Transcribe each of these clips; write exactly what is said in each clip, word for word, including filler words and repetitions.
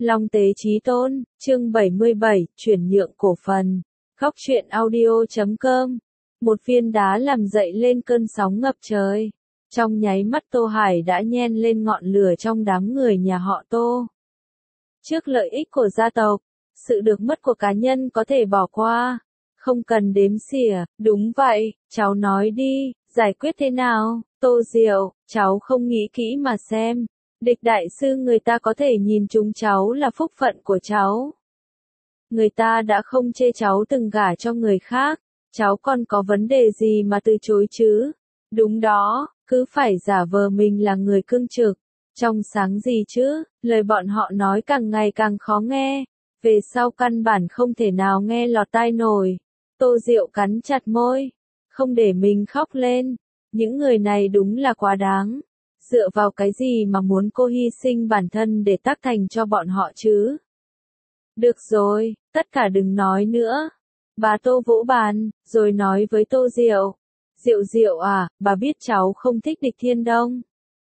Long Tế Chí Tôn, chương bảy mươi bảy, chuyển nhượng cổ phần. Góc truyện audio chấm com. Một viên đá làm dậy lên cơn sóng ngập trời. Trong nháy mắt Tô Hải đã nhen lên ngọn lửa trong đám người nhà họ Tô. Trước lợi ích của gia tộc, sự được mất của cá nhân có thể bỏ qua. Không cần đếm xỉa, đúng vậy, cháu nói đi, giải quyết thế nào? Tô Diệu, cháu không nghĩ kỹ mà xem. Địch đại sư người ta có thể nhìn chúng cháu là phúc phận của cháu. Người ta đã không chê cháu từng gả cho người khác, cháu còn có vấn đề gì mà từ chối chứ? Đúng đó, cứ phải giả vờ mình là người cương trực. Trong sáng gì chứ, lời bọn họ nói càng ngày càng khó nghe, về sau căn bản không thể nào nghe lọt tai nổi. Tô Diệu cắn chặt môi, không để mình khóc lên, những người này đúng là quá đáng. Dựa vào cái gì mà muốn cô hy sinh bản thân để tác thành cho bọn họ chứ? Được rồi, tất cả đừng nói nữa. Bà Tô vỗ bàn, rồi nói với Tô Diệu. Diệu Diệu à, bà biết cháu không thích Địch Thiên Đông.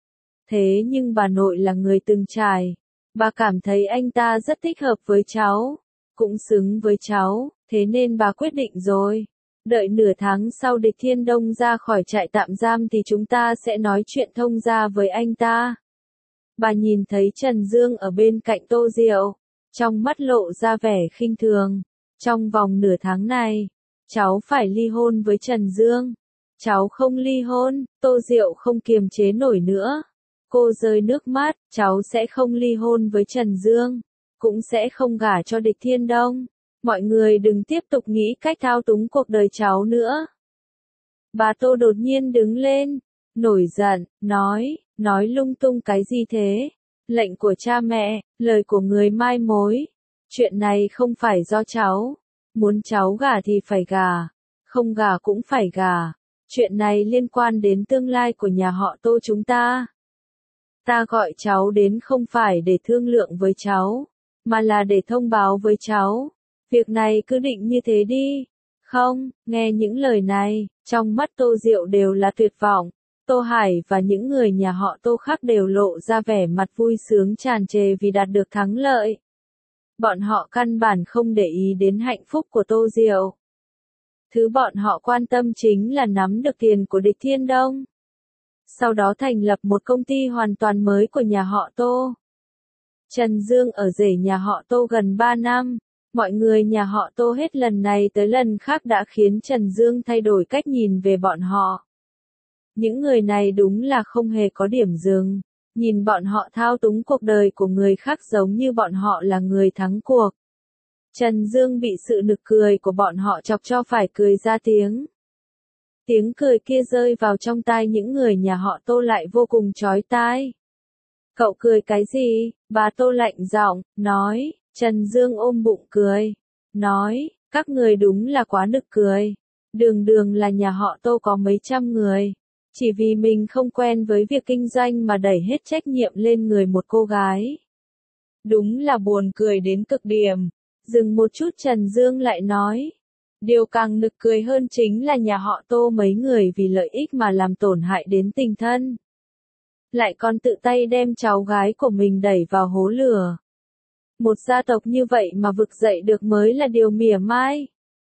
Thế nhưng bà nội là người từng trải. Bà cảm thấy anh ta rất thích hợp với cháu, cũng xứng với cháu, thế nên bà quyết định rồi. Đợi nửa tháng sau Địch Thiên Đông ra khỏi trại tạm giam thì chúng ta sẽ nói chuyện thông gia với anh ta. Bà nhìn thấy Trần Dương ở bên cạnh Tô Diệu, trong mắt lộ ra vẻ khinh thường. Trong vòng nửa tháng này, cháu phải ly hôn với Trần Dương. Cháu không ly hôn, Tô Diệu không kiềm chế nổi nữa. Cô rơi nước mắt, cháu sẽ không ly hôn với Trần Dương, cũng sẽ không gả cho Địch Thiên Đông. Mọi người đừng tiếp tục nghĩ cách thao túng cuộc đời cháu nữa. Bà Tô đột nhiên đứng lên, nổi giận, nói, nói lung tung cái gì thế? Lệnh của cha mẹ, lời của người mai mối. Chuyện này không phải do cháu. Muốn cháu gả thì phải gả, không gả cũng phải gả. Chuyện này liên quan đến tương lai của nhà họ Tô chúng ta. Ta gọi cháu đến không phải để thương lượng với cháu, mà là để thông báo với cháu. Việc này cứ định như thế đi. Không, nghe những lời này, trong mắt Tô Diệu đều là tuyệt vọng. Tô Hải và những người nhà họ Tô khác đều lộ ra vẻ mặt vui sướng tràn trề vì đạt được thắng lợi. Bọn họ căn bản không để ý đến hạnh phúc của Tô Diệu. Thứ bọn họ quan tâm chính là nắm được tiền của Địch Thiên Đông. Sau đó thành lập một công ty hoàn toàn mới của nhà họ Tô. Trần Dương ở rể nhà họ Tô gần ba năm. Mọi người nhà họ Tô hết lần này tới lần khác đã khiến Trần Dương thay đổi cách nhìn về bọn họ. Những người này đúng là không hề có điểm dừng. Nhìn bọn họ thao túng cuộc đời của người khác giống như bọn họ là người thắng cuộc. Trần Dương bị sự nực cười của bọn họ chọc cho phải cười ra tiếng. Tiếng cười kia rơi vào trong tai những người nhà họ Tô lại vô cùng chói tai. Cậu cười cái gì? Bà Tô lạnh giọng, nói. Trần Dương ôm bụng cười. Nói, các người đúng là quá nực cười. Đường đường là nhà họ Tô có mấy trăm người. Chỉ vì mình không quen với việc kinh doanh mà đẩy hết trách nhiệm lên người một cô gái. Đúng là buồn cười đến cực điểm. Dừng một chút Trần Dương lại nói. Điều càng nực cười hơn chính là nhà họ Tô mấy người vì lợi ích mà làm tổn hại đến tình thân. Lại còn tự tay đem cháu gái của mình đẩy vào hố lửa. Một gia tộc như vậy mà vực dậy được mới là điều mỉa mai.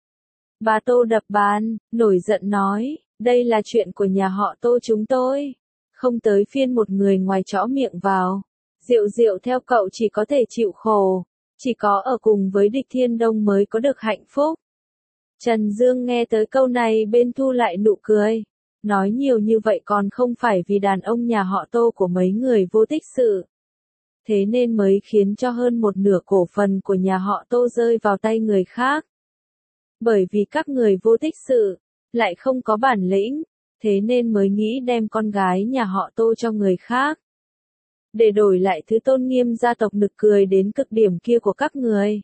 Bà Tô đập bàn, nổi giận nói, đây là chuyện của nhà họ Tô chúng tôi. Không tới phiên một người ngoài chõ miệng vào. Diệu Diệu theo cậu chỉ có thể chịu khổ. Chỉ có ở cùng với Địch Thiên Đông mới có được hạnh phúc. Trần Dương nghe tới câu này bên thu lại nụ cười. Nói nhiều như vậy còn không phải vì đàn ông nhà họ Tô của mấy người vô tích sự. Thế nên mới khiến cho hơn một nửa cổ phần của nhà họ Tô rơi vào tay người khác. Bởi vì các người vô tích sự, lại không có bản lĩnh, thế nên mới nghĩ đem con gái nhà họ Tô cho người khác. Để đổi lại thứ tôn nghiêm gia tộc nực cười đến cực điểm kia của các người.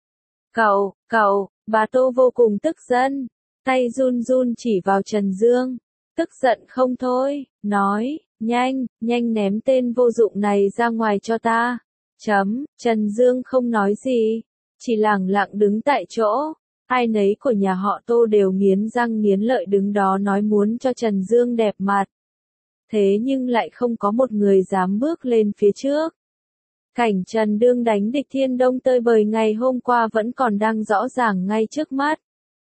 Cậu, cậu, bà Tô vô cùng tức giận, tay run run chỉ vào Trần Dương, tức giận không thôi, nói, nhanh, nhanh ném tên vô dụng này ra ngoài cho ta. Chấm, Trần Dương không nói gì, chỉ lẳng lặng đứng tại chỗ, ai nấy của nhà họ Tô đều nghiến răng nghiến lợi đứng đó nói muốn cho Trần Dương đẹp mặt. Thế nhưng lại không có một người dám bước lên phía trước. Cảnh Trần Dương đánh địch Thiên Đông tơi bời ngày hôm qua vẫn còn đang rõ ràng ngay trước mắt.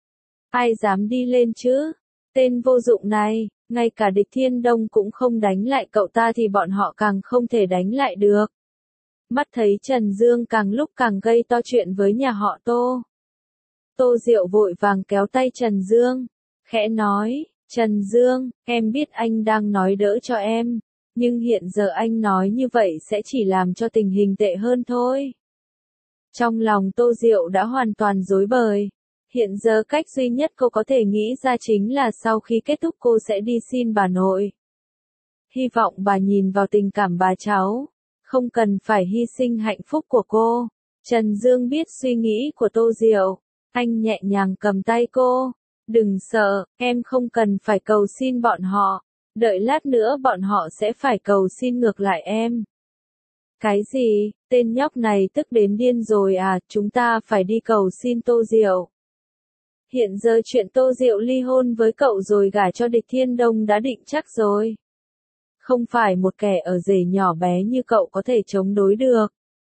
Ai dám đi lên chứ? Tên vô dụng này, ngay cả địch Thiên Đông cũng không đánh lại cậu ta thì bọn họ càng không thể đánh lại được. Mắt thấy Trần Dương càng lúc càng gây to chuyện với nhà họ Tô. Tô Diệu vội vàng kéo tay Trần Dương, khẽ nói, Trần Dương, em biết anh đang nói đỡ cho em, nhưng hiện giờ anh nói như vậy sẽ chỉ làm cho tình hình tệ hơn thôi. Trong lòng Tô Diệu đã hoàn toàn rối bời. Hiện giờ cách duy nhất cô có thể nghĩ ra chính là sau khi kết thúc cô sẽ đi xin bà nội. Hy vọng bà nhìn vào tình cảm bà cháu, không cần phải hy sinh hạnh phúc của cô. Trần Dương biết suy nghĩ của Tô Diệu, anh nhẹ nhàng cầm tay cô. Đừng sợ, em không cần phải cầu xin bọn họ, đợi lát nữa bọn họ sẽ phải cầu xin ngược lại em. Cái gì, tên nhóc này tức đến điên rồi à, chúng ta phải đi cầu xin Tô Diệu. Hiện giờ chuyện Tô Diệu ly hôn với cậu rồi gả cho địch Thiên Đông đã định chắc rồi. Không phải một kẻ ở rể nhỏ bé như cậu có thể chống đối được.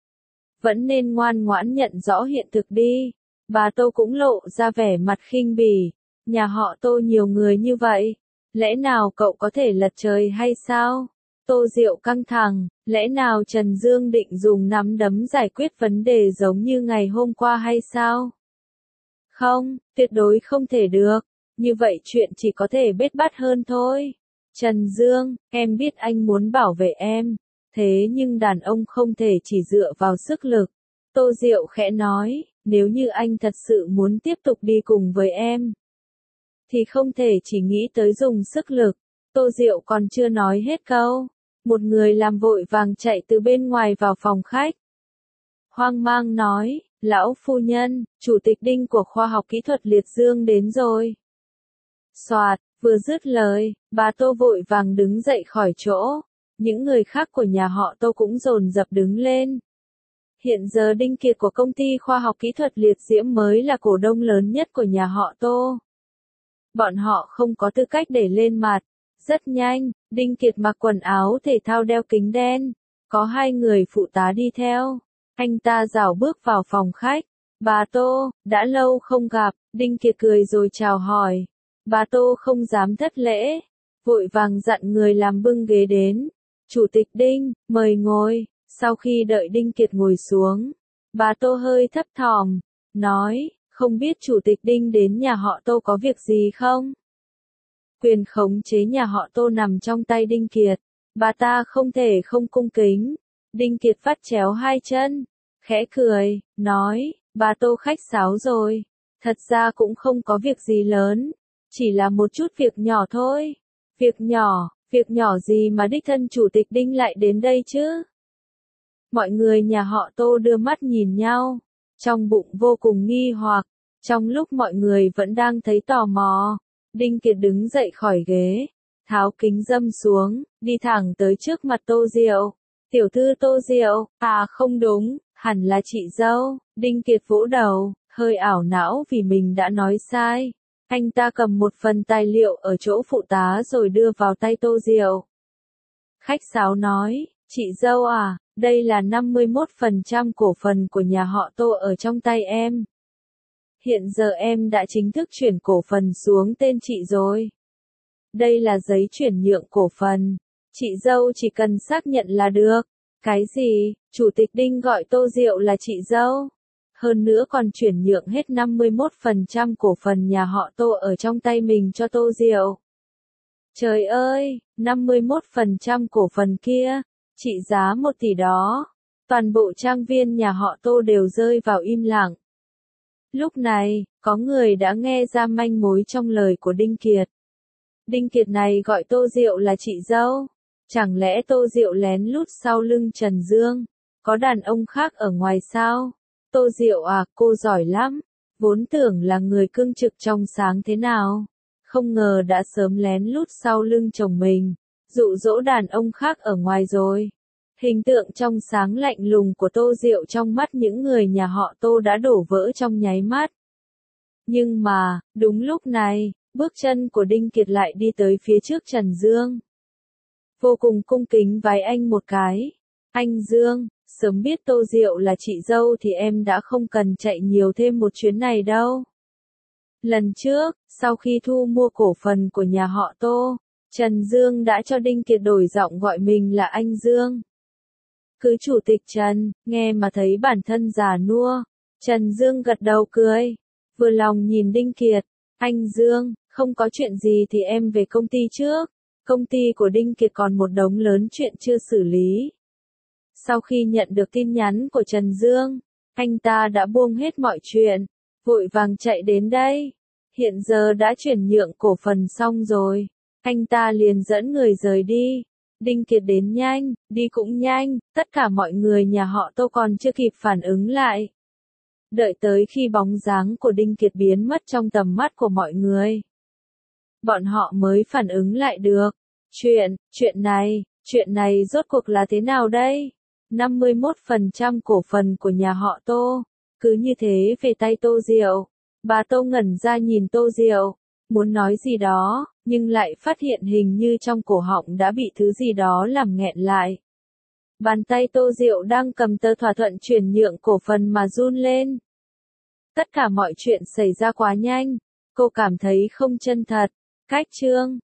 Vẫn nên ngoan ngoãn nhận rõ hiện thực đi. Bà Tô cũng lộ ra vẻ mặt khinh bỉ. Nhà họ Tô nhiều người như vậy, lẽ nào cậu có thể lật trời hay sao? Tô Diệu căng thẳng, lẽ nào Trần Dương định dùng nắm đấm giải quyết vấn đề giống như ngày hôm qua hay sao? Không, tuyệt đối không thể được, như vậy chuyện chỉ có thể bết bát hơn thôi. Trần Dương, em biết anh muốn bảo vệ em, thế nhưng đàn ông không thể chỉ dựa vào sức lực. Tô Diệu khẽ nói, nếu như anh thật sự muốn tiếp tục đi cùng với em, thì không thể chỉ nghĩ tới dùng sức lực. Tô Diệu còn chưa nói hết câu, một người làm vội vàng chạy từ bên ngoài vào phòng khách. Hoang mang nói, lão phu nhân, chủ tịch Đinh của khoa học kỹ thuật Liệt Dương đến rồi. Soạt, vừa dứt lời, bà Tô vội vàng đứng dậy khỏi chỗ, những người khác của nhà họ Tô cũng dồn dập đứng lên. Hiện giờ Đinh Kiệt của công ty khoa học kỹ thuật Liệt Diễm mới là cổ đông lớn nhất của nhà họ Tô. Bọn họ không có tư cách để lên mặt. Rất nhanh, Đinh Kiệt mặc quần áo thể thao đeo kính đen, có hai người phụ tá đi theo. Anh ta rảo bước vào phòng khách. Bà Tô, đã lâu không gặp, Đinh Kiệt cười rồi chào hỏi. Bà Tô không dám thất lễ, vội vàng dặn người làm bưng ghế đến. Chủ tịch Đinh, mời ngồi. Sau khi đợi Đinh Kiệt ngồi xuống, bà Tô hơi thấp thỏm, nói, không biết chủ tịch Đinh đến nhà họ Tô có việc gì không? Quyền khống chế nhà họ Tô nằm trong tay Đinh Kiệt, bà ta không thể không cung kính. Đinh Kiệt vắt chéo hai chân, khẽ cười, nói, bà Tô khách sáo rồi, thật ra cũng không có việc gì lớn, chỉ là một chút việc nhỏ thôi. Việc nhỏ, việc nhỏ gì mà đích thân chủ tịch Đinh lại đến đây chứ? Mọi người nhà họ Tô đưa mắt nhìn nhau, trong bụng vô cùng nghi hoặc. Trong lúc mọi người vẫn đang thấy tò mò, Đinh Kiệt đứng dậy khỏi ghế, tháo kính râm xuống, đi thẳng tới trước mặt Tô Diệu. Tiểu thư Tô Diệu, à không đúng, hẳn là chị dâu. Đinh Kiệt vỗ đầu, hơi ảo não vì mình đã nói sai. Anh ta cầm một phần tài liệu ở chỗ phụ tá rồi đưa vào tay Tô Diệu. Khách sáo nói, chị dâu à, đây là năm mươi mốt phần trăm cổ phần của nhà họ Tô ở trong tay em. Hiện giờ em đã chính thức chuyển cổ phần xuống tên chị rồi. Đây là giấy chuyển nhượng cổ phần. Chị dâu chỉ cần xác nhận là được. Cái gì? Chủ tịch Đinh gọi Tô Diệu là chị dâu. Hơn nữa còn chuyển nhượng hết năm mươi mốt phần trăm cổ phần nhà họ Tô ở trong tay mình cho Tô Diệu. Trời ơi, năm mươi mốt phần trăm cổ phần kia, trị giá một tỷ đó. Toàn bộ trang viên nhà họ Tô đều rơi vào im lặng. Lúc này, có người đã nghe ra manh mối trong lời của Đinh Kiệt. Đinh Kiệt này gọi Tô Diệu là chị dâu. Chẳng lẽ Tô Diệu lén lút sau lưng Trần Dương? Có đàn ông khác ở ngoài sao? Tô Diệu à, cô giỏi lắm. Vốn tưởng là người cương trực trong sáng thế nào. Không ngờ đã sớm lén lút sau lưng chồng mình, dụ dỗ đàn ông khác ở ngoài rồi. Hình tượng trong sáng lạnh lùng của Tô Diệu trong mắt những người nhà họ Tô đã đổ vỡ trong nháy mắt. Nhưng mà, đúng lúc này, bước chân của Đinh Kiệt lại đi tới phía trước Trần Dương. Vô cùng cung kính vái anh một cái. Anh Dương, Sớm biết Tô Diệu là chị dâu thì em đã không cần chạy nhiều thêm một chuyến này đâu. Lần trước, sau khi thu mua cổ phần của nhà họ Tô, Trần Dương đã cho Đinh Kiệt đổi giọng gọi mình là anh Dương. Cứ chủ tịch Trần, nghe mà thấy bản thân già nua. Trần Dương gật đầu cười, vừa lòng nhìn Đinh Kiệt. Anh Dương, không có chuyện gì thì em về công ty trước. Công ty của Đinh Kiệt còn một đống lớn chuyện chưa xử lý. Sau khi nhận được tin nhắn của Trần Dương, anh ta đã buông hết mọi chuyện, vội vàng chạy đến đây. Hiện giờ đã chuyển nhượng cổ phần xong rồi, anh ta liền dẫn người rời đi. Đinh Kiệt đến nhanh, đi cũng nhanh, tất cả mọi người nhà họ Tô còn chưa kịp phản ứng lại. Đợi tới khi bóng dáng của Đinh Kiệt biến mất trong tầm mắt của mọi người, bọn họ mới phản ứng lại được. Chuyện, chuyện này, chuyện này rốt cuộc là thế nào đây? năm mươi mốt phần trăm cổ phần của nhà họ Tô, cứ như thế về tay Tô Diệu. Bà Tô ngẩn ra nhìn Tô Diệu, muốn nói gì đó, nhưng lại phát hiện hình như trong cổ họng đã bị thứ gì đó làm nghẹn lại. Bàn tay Tô Diệu đang cầm tờ thỏa thuận chuyển nhượng cổ phần mà run lên. Tất cả mọi chuyện xảy ra quá nhanh, cô cảm thấy không chân thật. Cách chương